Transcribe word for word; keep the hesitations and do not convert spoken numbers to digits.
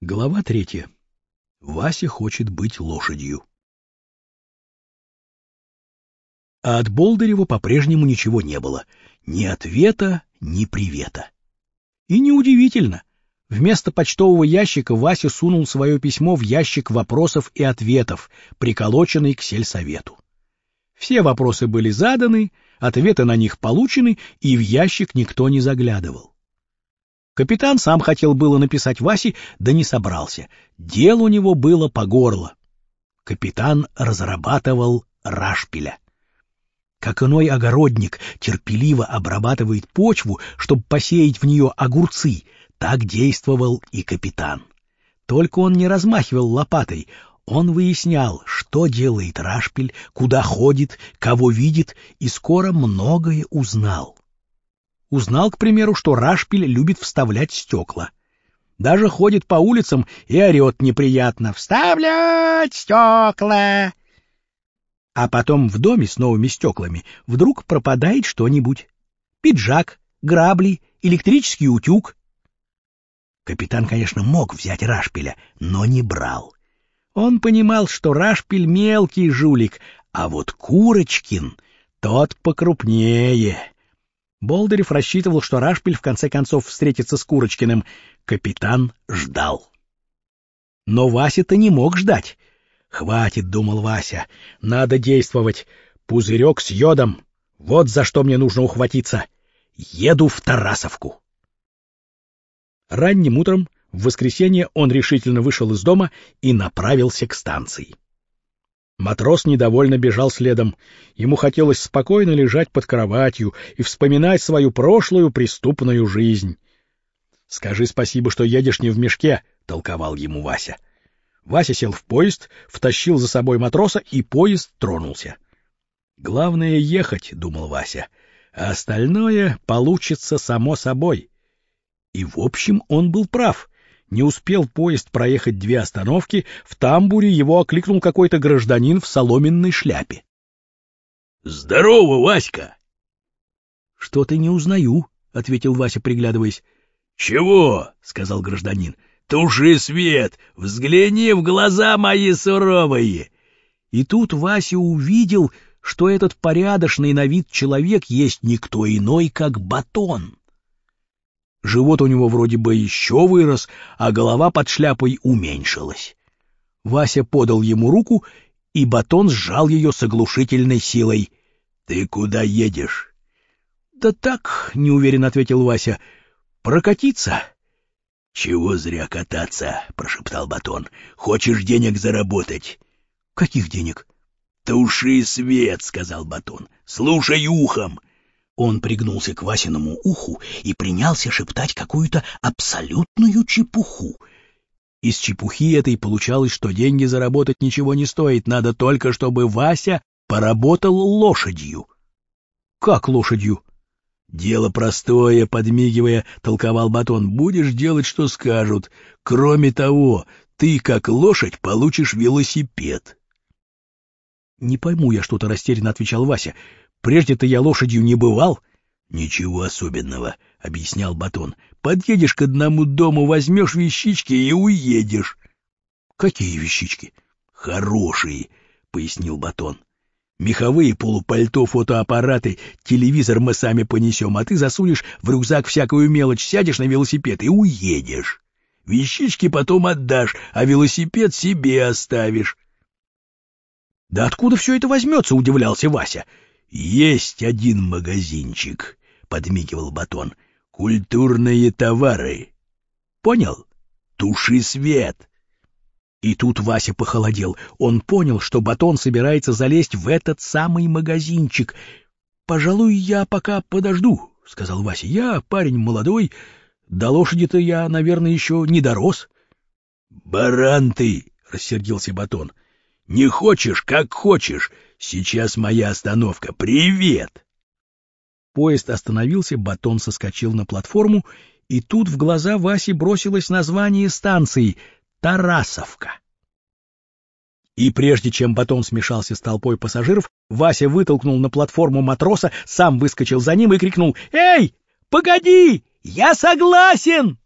Глава третья. Вася хочет быть лошадью. А от Болдырева по-прежнему ничего не было. Ни ответа, ни привета. И неудивительно. Вместо почтового ящика Вася сунул свое письмо в ящик вопросов и ответов, приколоченный к сельсовету. Все вопросы были заданы, ответы на них получены, и в ящик никто не заглядывал. Капитан сам хотел было написать Васе, да не собрался. Дел у него было по горло. Капитан разрабатывал рашпиля. Как иной огородник терпеливо обрабатывает почву, чтобы посеять в нее огурцы, так действовал и капитан. Только он не размахивал лопатой, он выяснял, что делает рашпиль, куда ходит, кого видит, и скоро многое узнал. Узнал, к примеру, что рашпиль любит вставлять стекла. Даже ходит по улицам и орет неприятно: «Вставлять стекла!» А потом в доме с новыми стеклами вдруг пропадает что-нибудь. Пиджак, грабли, электрический утюг. Капитан, конечно, мог взять рашпиля, но не брал. Он понимал, что рашпиль мелкий жулик, а вот Курочкин тот покрупнее. Болдырев рассчитывал, что рашпиль в конце концов встретится с Курочкиным. Капитан ждал. Но Вася-то не мог ждать. «Хватит», — думал Вася, — «надо действовать. Пузырек с йодом. Вот за что мне нужно ухватиться. Еду в Тарасовку». Ранним утром в воскресенье он решительно вышел из дома и направился к станции. Матрос недовольно бежал следом. Ему хотелось спокойно лежать под кроватью и вспоминать свою прошлую преступную жизнь. «Скажи спасибо, что едешь не в мешке», — толковал ему Вася. Вася сел в поезд, втащил за собой матроса, и поезд тронулся. «Главное — ехать», — думал Вася, — «а остальное получится само собой». И в общем он был прав. Не успел поезд проехать две остановки, в тамбуре его окликнул какой-то гражданин в соломенной шляпе. «Здорово, Васька!» «Что-то не узнаю», — ответил Вася, приглядываясь. «Чего?» — сказал гражданин. «Туши свет, взгляни в глаза мои суровые!» И тут Вася увидел, что этот порядочный на вид человек есть никто иной, как Батон. Живот у него вроде бы еще вырос, а голова под шляпой уменьшилась. Вася подал ему руку, и Батон сжал ее с оглушительной силой. «Ты куда едешь?» «Да так», — неуверенно ответил Вася, — «прокатиться». «Чего зря кататься», — прошептал Батон. «Хочешь денег заработать?» «Каких денег?» «Туши свет», — сказал Батон. «Слушай ухом». Он пригнулся к Васиному уху и принялся шептать какую-то абсолютную чепуху. Из чепухи этой получалось, что деньги заработать ничего не стоит, надо только, чтобы Вася поработал лошадью. «Как лошадью?» «Дело простое», — подмигивая, толковал Батон. «Будешь делать, что скажут. Кроме того, ты, как лошадь, получишь велосипед». «Не пойму я что-то», — растерянно отвечал Вася. «Прежде-то я лошадью не бывал». «Ничего особенного», — объяснял Батон. «Подъедешь к одному дому, возьмешь вещички и уедешь». «Какие вещички?» «Хорошие», — пояснил Батон. «Меховые, полупальто, фотоаппараты, телевизор мы сами понесем, а ты засунешь в рюкзак всякую мелочь, сядешь на велосипед и уедешь. Вещички потом отдашь, а велосипед себе оставишь». «Да откуда все это возьмется?» — удивлялся Вася. «Есть один магазинчик», — подмигивал Батон. «Культурные товары. Понял? Туши свет». И тут Вася похолодел. Он понял, что Батон собирается залезть в этот самый магазинчик. «Пожалуй, я пока подожду», — сказал Вася. «Я парень молодой, до лошади-то я, наверное, еще не дорос». «Баран ты!» — рассердился Батон. «Не хочешь, как хочешь. Сейчас моя остановка. Привет!» Поезд остановился, Батон соскочил на платформу, и тут в глаза Васе бросилось название станции — Тарасовка. И прежде чем Батон смешался с толпой пассажиров, Вася вытолкнул на платформу матроса, сам выскочил за ним и крикнул: «Эй, погоди! Я согласен!»